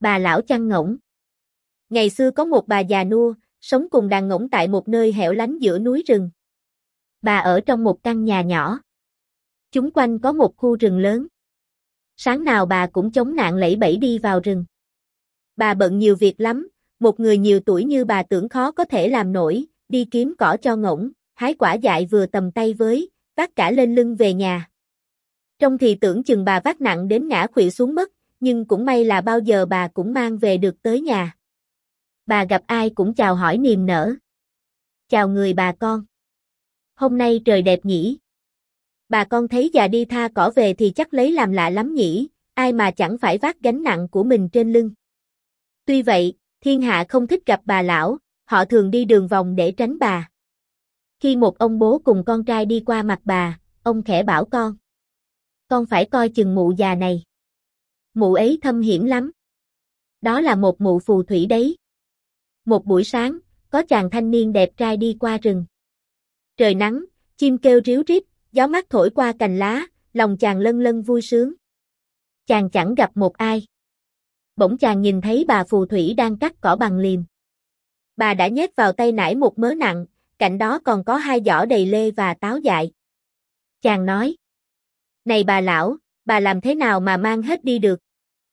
Bà lão chăn ngỗng. Ngày xưa có một bà già nua, sống cùng đàn ngỗng tại một nơi hẻo lánh giữa núi rừng. Bà ở trong một căn nhà nhỏ. Chung quanh có một khu rừng lớn. Sáng nào bà cũng chống nạn lẫy bẫy đi vào rừng. Bà bận nhiều việc lắm, một người nhiều tuổi như bà tưởng khó có thể làm nổi, đi kiếm cỏ cho ngỗng, hái quả dại vừa tầm tay với, vác cả lên lưng về nhà. Trông thì tưởng chừng bà vác nặng đến ngã khuỵu xuống mất, nhưng cũng may là bao giờ bà cũng mang về được tới nhà. Bà gặp ai cũng chào hỏi niềm nở. Chào người bà con. Hôm nay trời đẹp nhỉ. Bà con thấy già đi tha cỏ về thì chắc lấy làm lạ lắm nhỉ, ai mà chẳng phải vác gánh nặng của mình trên lưng. Tuy vậy, thiên hạ không thích gặp bà lão, họ thường đi đường vòng để tránh bà. Khi một ông bố cùng con trai đi qua mặt bà, ông khẽ bảo con phải coi chừng mụ già này. Mụ ấy thâm hiểm lắm. Đó là một mụ phù thủy đấy. Một buổi sáng, có chàng thanh niên đẹp trai đi qua rừng. Trời nắng, chim kêu ríu rít, gió mát thổi qua cành lá, lòng chàng lân lân vui sướng. Chàng chẳng gặp một ai. Bỗng chàng nhìn thấy bà phù thủy đang cắt cỏ bằng liềm. Bà đã nhét vào tay nải một mớ nặng, cạnh đó còn có 2 giỏ đầy lê và táo dại. Chàng nói: Này bà lão, bà làm thế nào mà mang hết đi được?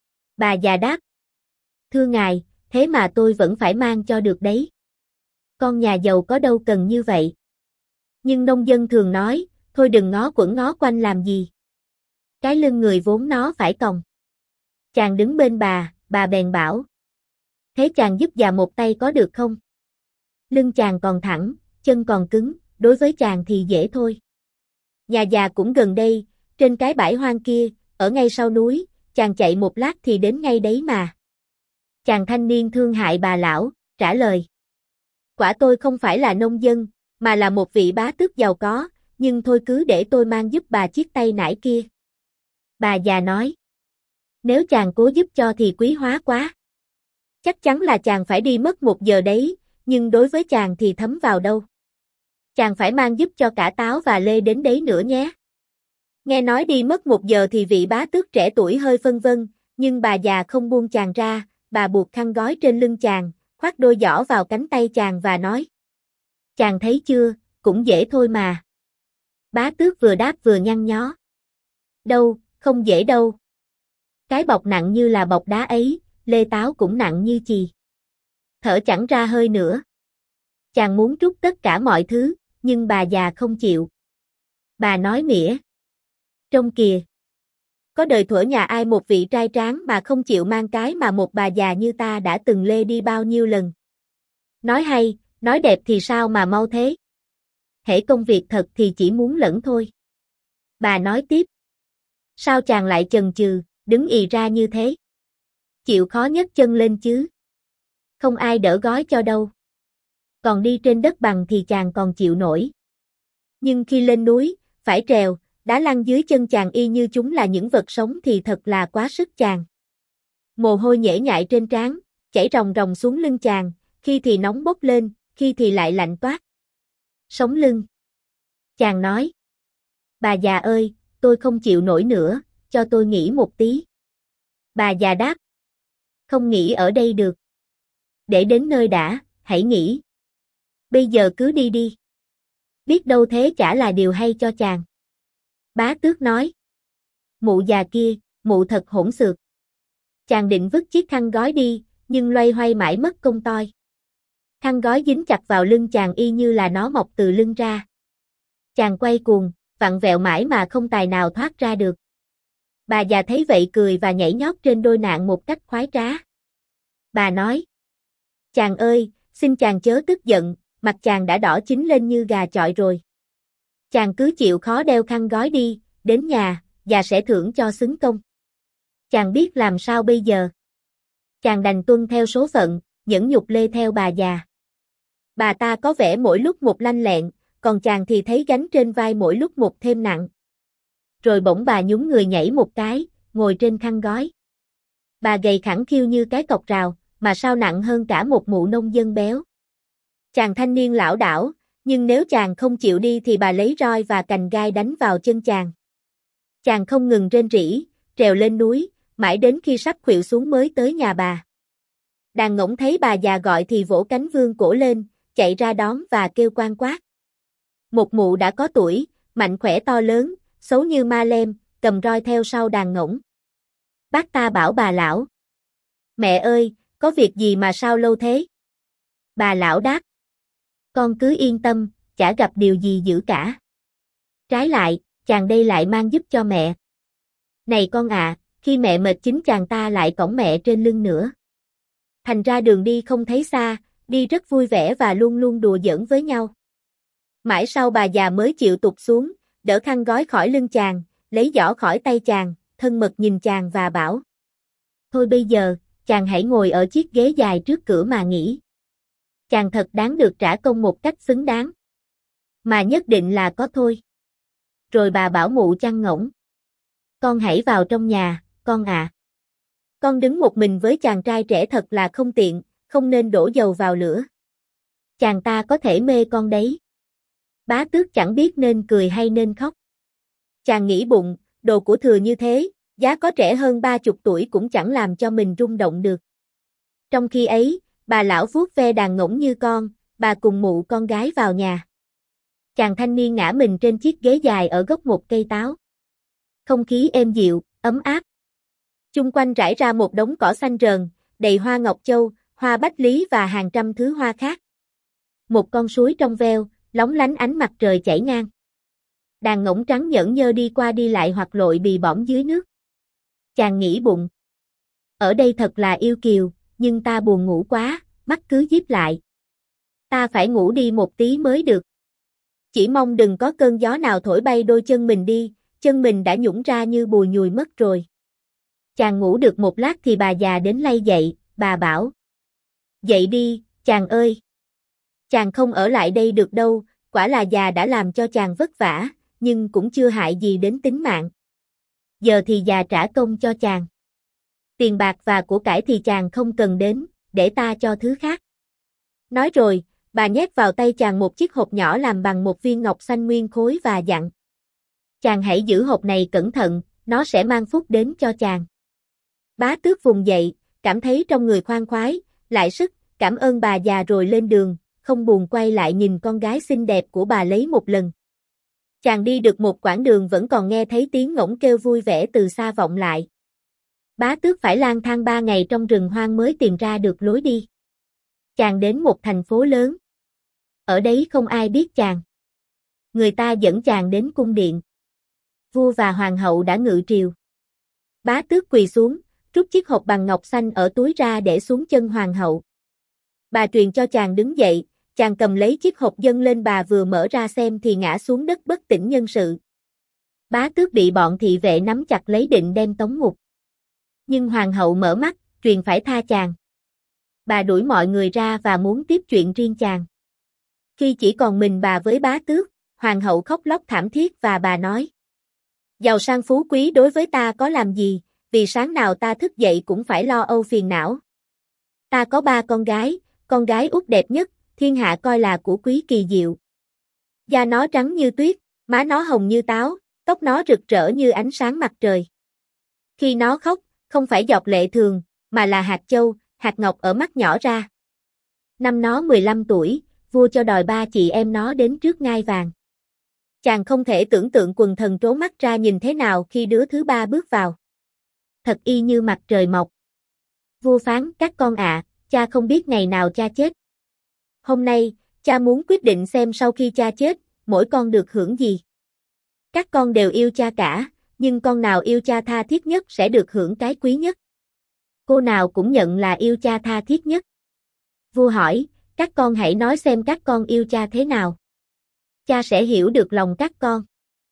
Bà già đáp: Thưa ngài, thế mà tôi vẫn phải mang cho được đấy. Con nhà giàu có đâu cần như vậy. Nhưng nông dân thường nói, thôi đừng ngó quẩn ngó quanh làm gì. Cái lưng người vốn nó phải còng. Chàng đứng bên bà bèn bảo: Thế chàng giúp già một tay có được không? Lưng chàng còn thẳng, chân còn cứng, đối với chàng thì dễ thôi. Nhà già cũng gần đây, trên cái bãi hoang kia, ở ngay sau núi, chàng chạy một lát thì đến ngay đấy mà. Chàng thanh niên thương hại bà lão, trả lời: Quả tôi không phải là nông dân, mà là một vị bá tước giàu có, nhưng thôi cứ để tôi mang giúp bà chiếc tay nải kia. Bà già nói: Nếu chàng cố giúp cho thì quý hóa quá. Chắc chắn là chàng phải đi mất 1 giờ đấy, nhưng đối với chàng thì thấm vào đâu. Chàng phải mang giúp cho cả táo và lê đến đấy nữa nhé. Nghe nói đi mất 1 giờ thì vị bá tước trẻ tuổi hơi phân vân, nhưng bà già không buông chàng ra, bà buộc khăn gói trên lưng chàng, khoác đôi giỏ vào cánh tay chàng và nói: Chàng thấy chưa, cũng dễ thôi mà. Bá tước vừa đáp vừa nhăn nhó: Đâu, không dễ đâu. Cái bọc nặng như là bọc đá ấy, lê táo cũng nặng như chì. Thở chẳng ra hơi nữa. Chàng muốn trút tất cả mọi thứ, nhưng bà già không chịu. Bà nói mỉa: Trông kìa. Có đời thuở nhà ai một vị trai tráng mà không chịu mang cái mà một bà già như ta đã từng lê đi bao nhiêu lần. Nói hay, nói đẹp thì sao mà mau thế. Hễ công việc thật thì chỉ muốn lẫn thôi. Bà nói tiếp: Sao chàng lại chần chừ, đứng ì ra như thế? Chịu khó nhấc chân lên chứ. Không ai đỡ gói cho đâu. Còn đi trên đất bằng thì chàng còn chịu nổi. Nhưng khi lên núi, phải trèo, đá lăn dưới chân chàng y như chúng là những vật sống thì thật là quá sức chàng. Mồ hôi nhễ nhại trên trán, chảy ròng ròng xuống lưng chàng, khi thì nóng bốc lên, khi thì lại lạnh toát. Sống lưng. Chàng nói: Bà già ơi, tôi không chịu nổi nữa, cho tôi nghỉ một tí. Bà già đáp: Không nghỉ ở đây được. Để đến nơi đã, hãy nghỉ. Bây giờ cứ đi đi. Biết đâu thế chả là điều hay cho chàng. Bá tước nói: Mụ già kia, mụ thật hỗn xược. Chàng định vứt chiếc khăn gói đi, nhưng loay hoay mãi mất công toi. Khăn gói dính chặt vào lưng chàng y như là nó mọc từ lưng ra. Chàng quay cuồng, vặn vẹo mãi mà không tài nào thoát ra được. Bà già thấy vậy cười và nhảy nhót trên đôi nạn một cách khoái trá. Bà nói: Chàng ơi, xin chàng chớ tức giận, mặt chàng đã đỏ chín lên như gà chọi rồi. Chàng cứ chịu khó đeo khăn gói đi, đến nhà, già sẽ thưởng cho xứng công. Chàng biết làm sao bây giờ? Chàng đành tuân theo số phận, nhẫn nhục lê theo bà già. Bà ta có vẻ mỗi lúc một lanh lẹn, còn chàng thì thấy gánh trên vai mỗi lúc một thêm nặng. Rồi bỗng bà nhún người nhảy một cái, ngồi trên khăn gói. Bà gầy khẳng khiu như cái cọc rào, mà sao nặng hơn cả một mụ nông dân béo. Chàng thanh niên lảo đảo, nhưng nếu chàng không chịu đi thì bà lấy roi và cành gai đánh vào chân chàng. Chàng không ngừng rên rỉ, trèo lên núi, mãi đến khi sắp khuỵu xuống mới tới nhà bà. Đàn ngỗng thấy bà già gọi thì vỗ cánh vươn cổ lên, chạy ra đón và kêu quan quát. Một mụ đã có tuổi, mạnh khỏe to lớn, xấu như ma lem, cầm roi theo sau đàn ngỗng. Bác ta bảo bà lão. Mẹ ơi, có việc gì mà sao lâu thế? Bà lão đáp. Con cứ yên tâm, chả gặp điều gì dữ cả. Trái lại, chàng đây lại mang giúp cho mẹ. Này con ạ, khi mẹ mệt chính chàng ta lại cõng mẹ trên lưng nữa. Thành ra đường đi không thấy xa, đi rất vui vẻ và luôn luôn đùa giỡn với nhau. Mãi sau bà già mới chịu tụt xuống, đỡ khăn gói khỏi lưng chàng, lấy giỏ khỏi tay chàng, thân mật nhìn chàng và bảo. Thôi bây giờ, chàng hãy ngồi ở chiếc ghế dài trước cửa mà nghỉ. Chàng thật đáng được trả công một cách xứng đáng. Mà nhất định là có thôi. Rồi bà bảo mụ chăn ngỗng. Con hãy vào trong nhà, con ạ. Con đứng một mình với chàng trai trẻ thật là không tiện, không nên đổ dầu vào lửa. Chàng ta có thể mê con đấy. Bá Tước chẳng biết nên cười hay nên khóc. Chàng nghĩ bụng, đồ của thừa như thế, giá có trẻ hơn 30 tuổi cũng chẳng làm cho mình rung động được. Trong khi ấy, bà lão vuốt ve đàn ngỗng như con, bà cùng mụ con gái vào nhà. Chàng thanh niên ngã mình trên chiếc ghế dài ở gốc một cây táo. Không khí êm dịu, ấm áp. Chung quanh rải ra một đống cỏ xanh rờn, đầy hoa ngọc châu, hoa bách lý và hàng trăm thứ hoa khác. Một con suối trong veo, lóng lánh ánh mặt trời chảy ngang. Đàn ngỗng trắng nhởn nhơ đi qua đi lại hoặc lội bì bõm dưới nước. Chàng nghĩ bụng. Ở đây thật là yêu kiều, nhưng ta buồn ngủ quá, mắt cứ díp lại. Ta phải ngủ đi một tí mới được. Chỉ mong đừng có cơn gió nào thổi bay đôi chân mình đi, chân mình đã nhũn ra như bùi nhùi mất rồi. Chàng ngủ được một lát thì bà già đến lay dậy, bà bảo. Dậy đi, chàng ơi. Chàng không ở lại đây được đâu, quả là già đã làm cho chàng vất vả, nhưng cũng chưa hại gì đến tính mạng. Giờ thì già trả công cho chàng. Tiền bạc và của cải thì chàng không cần đến, để ta cho thứ khác. Nói rồi, bà nhét vào tay chàng một chiếc hộp nhỏ làm bằng một viên ngọc xanh nguyên khối và dặn. Chàng hãy giữ hộp này cẩn thận, nó sẽ mang phúc đến cho chàng. Bá Tước vùng dậy, cảm thấy trong người khoan khoái, lại sức, cảm ơn bà già rồi lên đường, không buồn quay lại nhìn con gái xinh đẹp của bà lấy một lần. Chàng đi được một quãng đường vẫn còn nghe thấy tiếng ngỗng kêu vui vẻ từ xa vọng lại. Bá Tước phải lang thang 3 ngày trong rừng hoang mới tìm ra được lối đi. Chàng đến một thành phố lớn. Ở đấy không ai biết chàng. Người ta dẫn chàng đến cung điện. Vua và hoàng hậu đã ngự triều. Bá Tước quỳ xuống, rút chiếc hộp bằng ngọc xanh ở túi ra để xuống chân hoàng hậu. Bà truyền cho chàng đứng dậy, chàng cầm lấy chiếc hộp dâng lên bà vừa mở ra xem thì ngã xuống đất bất tỉnh nhân sự. Bá Tước bị bọn thị vệ nắm chặt lấy định đem tống ngục. Nhưng hoàng hậu mở mắt, truyền phải tha chàng. Bà đuổi mọi người ra và muốn tiếp chuyện riêng chàng. Khi chỉ còn mình bà với Bá Tước, hoàng hậu khóc lóc thảm thiết và bà nói. Giàu sang phú quý đối với ta có làm gì, vì sáng nào ta thức dậy cũng phải lo âu phiền não. Ta có 3 con gái út đẹp nhất, thiên hạ coi là của quý kỳ diệu. Da nó trắng như tuyết, má nó hồng như táo, tóc nó rực rỡ như ánh sáng mặt trời. Khi nó khóc, không phải giọt lệ thường, mà là hạt châu, hạt ngọc ở mắt nhỏ ra. Năm nó 15 tuổi, vua cho đòi 3 chị em nó đến trước ngai vàng. Chàng không thể tưởng tượng quần thần trố mắt ra nhìn thế nào khi đứa thứ 3 bước vào. Thật y như mặt trời mọc. Vua phán, các con ạ, cha không biết ngày nào cha chết. Hôm nay, cha muốn quyết định xem sau khi cha chết, mỗi con được hưởng gì. Các con đều yêu cha cả, nhưng con nào yêu cha tha thiết nhất sẽ được hưởng cái quý nhất. Cô nào cũng nhận là yêu cha tha thiết nhất. Vua hỏi, các con hãy nói xem các con yêu cha thế nào. Cha sẽ hiểu được lòng các con.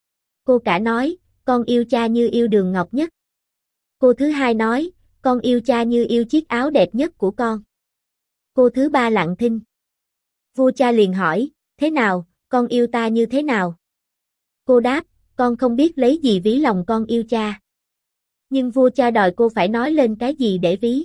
Cô cả nói, con yêu cha như yêu đường ngọc nhất. Cô thứ hai nói, con yêu cha như yêu chiếc áo đẹp nhất của con. Cô thứ ba lặng thinh. Vua cha liền hỏi, thế nào, con yêu ta như thế nào? Cô đáp, con không biết lấy gì ví lòng con yêu cha. Nhưng vua cha đòi cô phải nói lên cái gì để ví.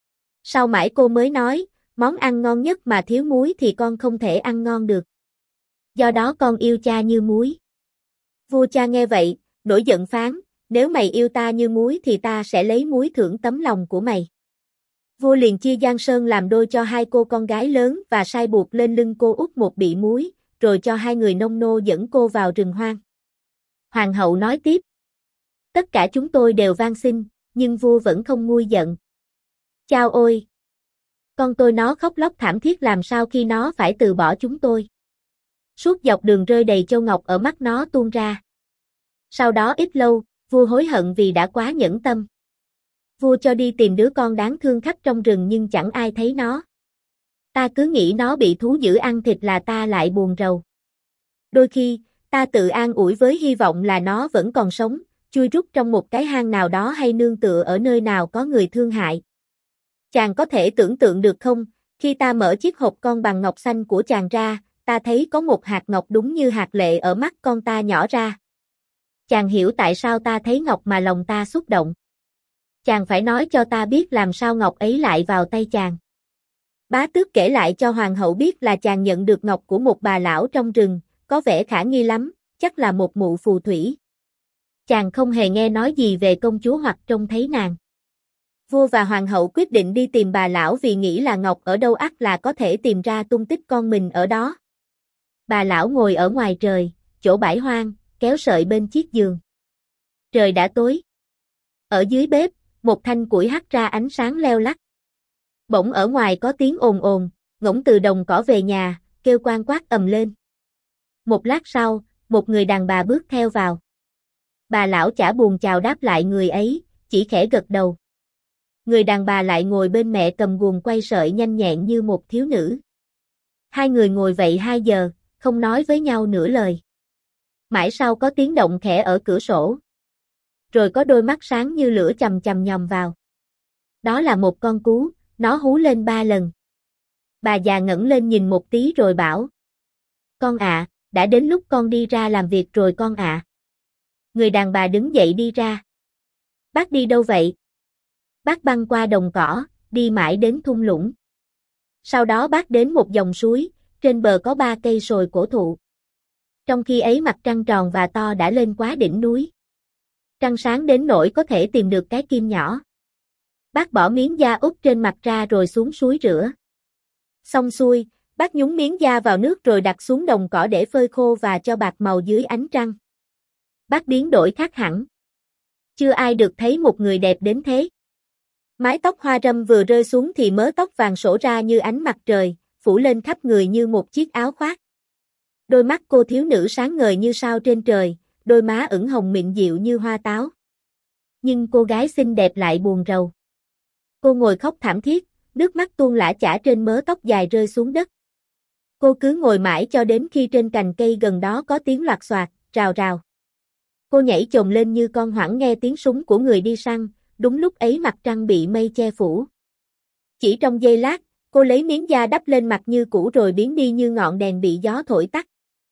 Sau mãi cô mới nói, món ăn ngon nhất mà thiếu muối thì con không thể ăn ngon được. Do đó con yêu cha như muối. Vua cha nghe vậy, nổi giận phán, nếu mày yêu ta như muối thì ta sẽ lấy muối thưởng tấm lòng của mày. Vua liền chia Giang Sơn làm đôi cho hai cô con gái lớn và sai buộc lên lưng cô út một bị muối, rồi cho hai người nông nô dẫn cô vào rừng hoang. Hoàng hậu nói tiếp. Tất cả chúng tôi đều van xin, nhưng vua vẫn không nguôi giận. Chao ôi! Con tôi nó khóc lóc thảm thiết làm sao khi nó phải từ bỏ chúng tôi. Suốt dọc đường rơi đầy châu ngọc ở mắt nó tuôn ra. Sau đó ít lâu, vua hối hận vì đã quá nhẫn tâm. Vua cho đi tìm đứa con đáng thương khắp trong rừng nhưng chẳng ai thấy nó. Ta cứ nghĩ nó bị thú dữ ăn thịt là ta lại buồn rầu. Đôi khi, ta tự an ủi với hy vọng là nó vẫn còn sống, chui rút trong một cái hang nào đó hay nương tựa ở nơi nào có người thương hại. Chàng có thể tưởng tượng được không, khi ta mở chiếc hộp con bằng ngọc xanh của chàng ra, ta thấy có một hạt ngọc đúng như hạt lệ ở mắt con ta nhỏ ra. Chàng hiểu tại sao ta thấy ngọc mà lòng ta xúc động. Chàng phải nói cho ta biết làm sao ngọc ấy lại vào tay chàng. Bá tước kể lại cho hoàng hậu biết là chàng nhận được ngọc của một bà lão trong rừng, có vẻ khả nghi lắm, chắc là một mụ phù thủy. Chàng không hề nghe nói gì về công chúa hoặc trông thấy nàng. Vua và hoàng hậu quyết định đi tìm bà lão vì nghĩ là ngọc ở đâu ắt là có thể tìm ra tung tích con mình ở đó. Bà lão ngồi ở ngoài trời, chỗ bãi hoang, kéo sợi bên chiếc giường. Trời đã tối. Ở dưới bếp, một thanh củi hắt ra ánh sáng leo lắt. Bỗng ở ngoài có tiếng ồn ồn, ngỗng từ đồng cỏ về nhà, kêu quan quát ầm lên. Một lát sau, một người đàn bà bước theo vào. Bà lão chả buồn chào đáp lại người ấy, chỉ khẽ gật đầu. Người đàn bà lại ngồi bên mẹ cầm guồng quay sợi nhanh nhẹn như một thiếu nữ. Hai người ngồi vậy 2 giờ, không nói với nhau nửa lời. Mãi sau có tiếng động khẽ ở cửa sổ. Rồi có đôi mắt sáng như lửa chằm chằm nhòm vào. Đó là một con cú, nó hú lên 3 lần. Bà già ngẩng lên nhìn một tí rồi bảo. Con ạ, đã đến lúc con đi ra làm việc rồi con ạ. Người đàn bà đứng dậy đi ra. Bác đi đâu vậy? Bác băng qua đồng cỏ, đi mãi đến thung lũng. Sau đó bác đến một dòng suối, trên bờ có 3 cây sồi cổ thụ. Trong khi ấy mặt trăng tròn và to đã lên quá đỉnh núi. Trăng sáng đến nỗi có thể tìm được cái kim nhỏ. Bác bỏ miếng da úp trên mặt ra rồi xuống suối rửa. Xong xuôi, bác nhúng miếng da vào nước rồi đặt xuống đồng cỏ để phơi khô và cho bạc màu dưới ánh trăng. Bác biến đổi khác hẳn. Chưa ai được thấy một người đẹp đến thế. Mái tóc hoa râm vừa rơi xuống thì mớ tóc vàng sổ ra như ánh mặt trời, phủ lên khắp người như một chiếc áo khoác. Đôi mắt cô thiếu nữ sáng ngời như sao trên trời, đôi má ửng hồng mịn dịu như hoa táo. Nhưng cô gái xinh đẹp lại buồn rầu. Cô ngồi khóc thảm thiết, nước mắt tuôn lã chả trên mớ tóc dài rơi xuống đất. Cô cứ ngồi mãi cho đến khi trên cành cây gần đó có tiếng loạt xoạt, rào rào. Cô nhảy chồm lên như con hoảng nghe tiếng súng của người đi săn, đúng lúc ấy mặt trăng bị mây che phủ. Chỉ trong giây lát, cô lấy miếng da đắp lên mặt như cũ rồi biến đi như ngọn đèn bị gió thổi tắt.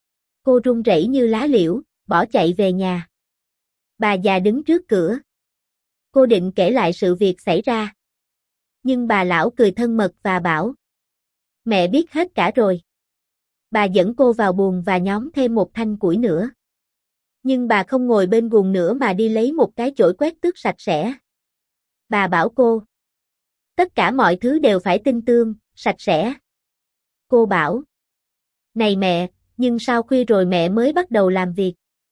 Cô run rẩy như lá liễu, bỏ chạy về nhà. Bà già đứng trước cửa. Cô định kể lại sự việc xảy ra. Nhưng bà lão cười thân mật và bảo. Mẹ biết hết cả rồi. Bà dẫn cô vào buồng và nhóm thêm một thanh củi nữa. Nhưng bà không ngồi bên guồng nữa mà đi lấy một cái chổi quét tước sạch sẽ. Bà bảo cô. Tất cả mọi thứ đều phải tinh tươm, sạch sẽ. Cô bảo. Này mẹ, nhưng sao khuya rồi mẹ mới bắt đầu làm việc?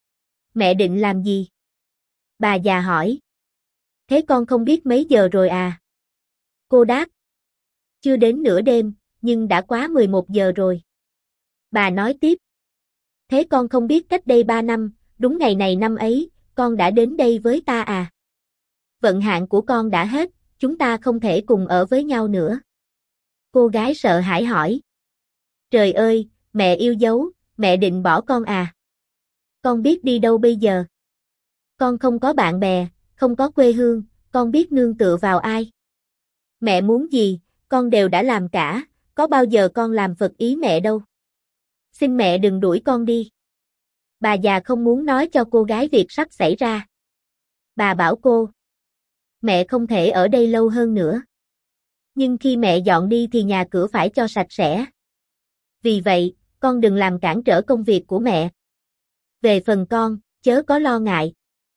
Mẹ định làm gì? Bà già hỏi. Thế con không biết mấy giờ rồi à? Cô đáp. Chưa đến nửa đêm, nhưng đã quá 11 giờ rồi. Bà nói tiếp. Thế con không biết cách đây 3 năm, đúng ngày này năm ấy, con đã đến đây với ta à? Vận hạn của con đã hết, chúng ta không thể cùng ở với nhau nữa. Cô gái sợ hãi hỏi. Trời ơi, mẹ yêu dấu, mẹ định bỏ con à? Con biết đi đâu bây giờ? Con không có bạn bè, không có quê hương, con biết nương tựa vào ai? Mẹ muốn gì, con đều đã làm cả, có bao giờ con làm phật ý mẹ đâu. Xin mẹ đừng đuổi con đi. Bà già không muốn nói cho cô gái việc sắp xảy ra. Bà bảo cô. Mẹ không thể ở đây lâu hơn nữa. Nhưng khi mẹ dọn đi thì nhà cửa phải cho sạch sẽ. Vì vậy, con đừng làm cản trở công việc của mẹ. Về phần con, chớ có lo ngại.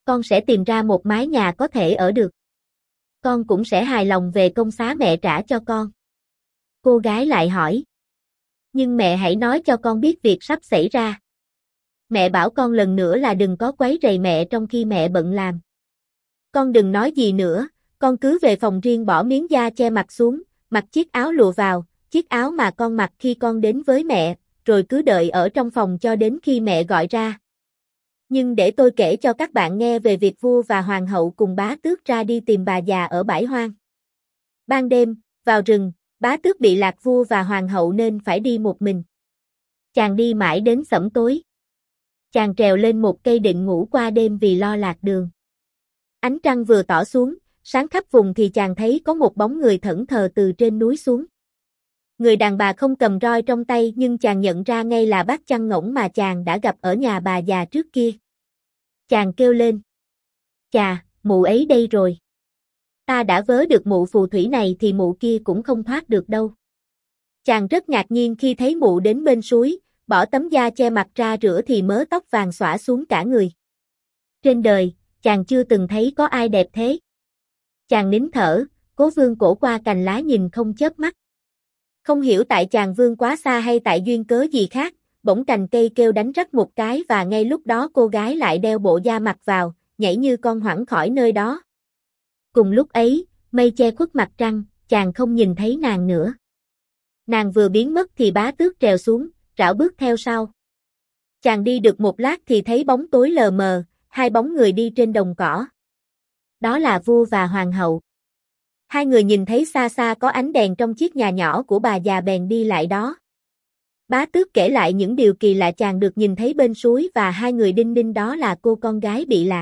Con sẽ tìm ra một mái nhà có thể ở được. Con cũng sẽ hài lòng về công xá mẹ trả cho con. Cô gái lại hỏi. Nhưng mẹ hãy nói cho con biết việc sắp xảy ra. Mẹ bảo con lần nữa là đừng có quấy rầy mẹ trong khi mẹ bận làm. Con đừng nói gì nữa, con cứ về phòng riêng bỏ miếng da che mặt xuống, mặc chiếc áo lụa vào, chiếc áo mà con mặc khi con đến với mẹ, rồi cứ đợi ở trong phòng cho đến khi mẹ gọi ra. Nhưng để tôi kể cho các bạn nghe về việc vua và hoàng hậu cùng bá tước ra đi tìm bà già ở bãi hoang. Ban đêm, vào rừng, bá tước bị lạc vua và hoàng hậu nên phải đi một mình. Chàng đi mãi đến sẫm tối. Chàng trèo lên một cây định ngủ qua đêm vì lo lạc đường. Ánh trăng vừa tỏ xuống, sáng khắp vùng thì chàng thấy có một bóng người thẫn thờ từ trên núi xuống. Người đàn bà không cầm roi trong tay nhưng chàng nhận ra ngay là bác chăn ngỗng mà chàng đã gặp ở nhà bà già trước kia. Chàng kêu lên. Chà, mụ ấy đây rồi. Ta đã vớ được mụ phù thủy này thì mụ kia cũng không thoát được đâu. Chàng rất ngạc nhiên khi thấy mụ đến bên suối, bỏ tấm da che mặt ra rửa thì mớ tóc vàng xõa xuống cả người. Trên đời, chàng chưa từng thấy có ai đẹp thế. Chàng nín thở, cố vươn cổ qua cành lá nhìn không chớp mắt. Không hiểu tại chàng vươn quá xa hay tại duyên cớ gì khác, bỗng cành cây kêu đánh rắc một cái và ngay lúc đó cô gái lại đeo bộ da mặt vào, nhảy như con hoảng khỏi nơi đó. Cùng lúc ấy, mây che khuất mặt trăng, chàng không nhìn thấy nàng nữa. Nàng vừa biến mất thì bá tước trèo xuống, rảo bước theo sau. Chàng đi được một lát thì thấy bóng tối lờ mờ, hai bóng người đi trên đồng cỏ. Đó là vua và hoàng hậu. Hai người nhìn thấy xa xa có ánh đèn trong chiếc nhà nhỏ của bà già bèn đi lại đó. Bá tước kể lại những điều kỳ lạ chàng được nhìn thấy bên suối và hai người đinh ninh đó là cô con gái bị lạc.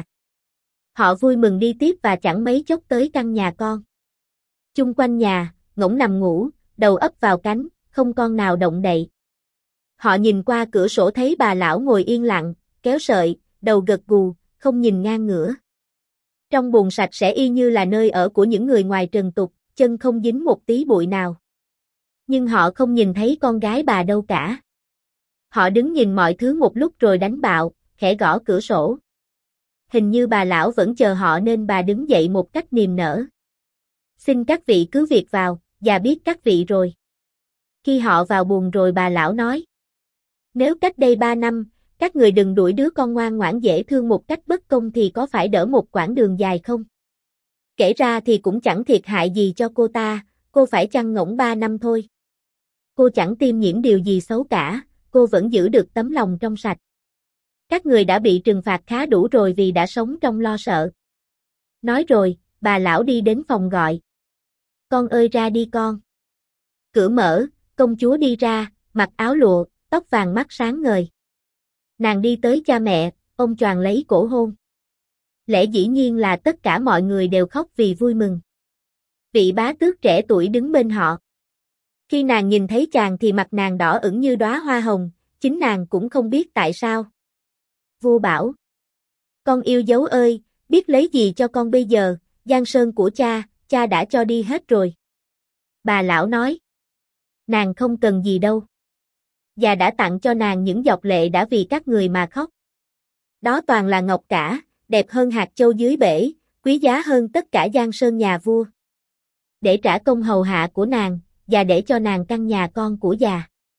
Họ vui mừng đi tiếp và chẳng mấy chốc tới căn nhà con. Chung quanh nhà, ngỗng nằm ngủ, đầu ấp vào cánh, không con nào động đậy. Họ nhìn qua cửa sổ thấy bà lão ngồi yên lặng, kéo sợi, đầu gật gù, không nhìn ngang ngửa. Trong buồng sạch sẽ y như là nơi ở của những người ngoài trần tục, chân không dính một tí bụi nào. Nhưng họ không nhìn thấy con gái bà đâu cả. Họ đứng nhìn mọi thứ một lúc rồi đánh bạo, khẽ gõ cửa sổ. Hình như bà lão vẫn chờ họ nên bà đứng dậy một cách niềm nở. Xin các vị cứ việc vào, già biết các vị rồi. Khi họ vào buồng rồi bà lão nói. Nếu cách đây 3 năm, các người đừng đuổi đứa con ngoan ngoãn dễ thương một cách bất công thì có phải đỡ một quãng đường dài không? Kể ra thì cũng chẳng thiệt hại gì cho cô ta, cô phải chăn ngỗng 3 năm thôi. Cô chẳng tiêm nhiễm điều gì xấu cả, cô vẫn giữ được tấm lòng trong sạch. Các người đã bị trừng phạt khá đủ rồi vì đã sống trong lo sợ. Nói rồi, bà lão đi đến phòng gọi. Con ơi ra đi con. Cửa mở, công chúa đi ra, mặc áo lụa, tóc vàng mắt sáng ngời. Nàng đi tới cha mẹ, ôm choàng lấy cổ hôn. Lẽ dĩ nhiên là tất cả mọi người đều khóc vì vui mừng. Vị bá tước trẻ tuổi đứng bên họ. Khi nàng nhìn thấy chàng thì mặt nàng đỏ ửng như đóa hoa hồng, chính nàng cũng không biết tại sao. Vua bảo. Con yêu dấu ơi, biết lấy gì cho con bây giờ, giang sơn của cha đã cho đi hết rồi. Bà lão nói. Nàng không cần gì đâu. Già đã tặng cho nàng những giọt lệ đã vì các người mà khóc. Đó toàn là ngọc cả, đẹp hơn hạt châu dưới bể, quý giá hơn tất cả giang sơn nhà vua. Để trả công hầu hạ của nàng, và để cho nàng căn nhà con của già.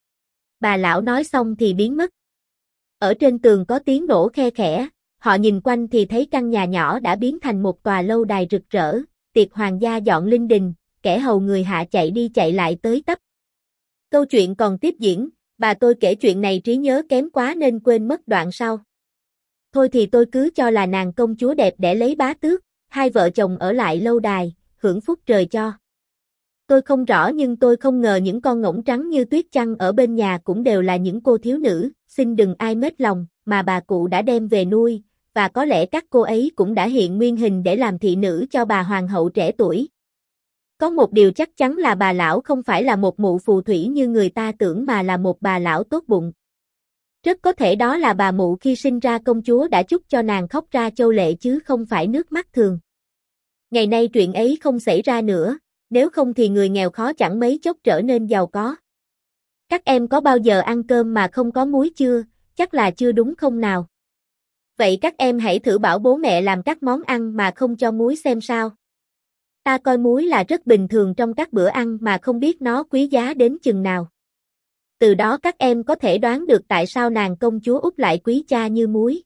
Bà lão nói xong thì biến mất. Ở trên tường có tiếng đổ khe khẽ, họ nhìn quanh thì thấy căn nhà nhỏ đã biến thành một tòa lâu đài rực rỡ, tiệc hoàng gia dọn linh đình, kẻ hầu người hạ chạy đi chạy lại tới tấp. Câu chuyện còn tiếp diễn, bà tôi kể chuyện này trí nhớ kém quá nên quên mất đoạn sau. Thôi thì tôi cứ cho là nàng công chúa đẹp để lấy bá tước, hai vợ chồng ở lại lâu đài, hưởng phúc trời cho. Tôi không rõ nhưng tôi không ngờ những con ngỗng trắng như tuyết chăng ở bên nhà cũng đều là những cô thiếu nữ, xin đừng ai mết lòng, mà bà cụ đã đem về nuôi, và có lẽ các cô ấy cũng đã hiện nguyên hình để làm thị nữ cho bà hoàng hậu trẻ tuổi. Có một điều chắc chắn là bà lão không phải là một mụ phù thủy như người ta tưởng mà là một bà lão tốt bụng. Rất có thể đó là bà mụ khi sinh ra công chúa đã chúc cho nàng khóc ra châu lệ chứ không phải nước mắt thường. Ngày nay chuyện ấy không xảy ra nữa, nếu không thì người nghèo khó chẳng mấy chốc trở nên giàu có. Các em có bao giờ ăn cơm mà không có muối chưa, chắc là chưa đúng không nào? Vậy các em hãy thử bảo bố mẹ làm các món ăn mà không cho muối xem sao. Ta coi muối là rất bình thường trong các bữa ăn mà không biết nó quý giá đến chừng nào. Từ đó các em có thể đoán được tại sao nàng công chúa Úc lại quý cha như muối.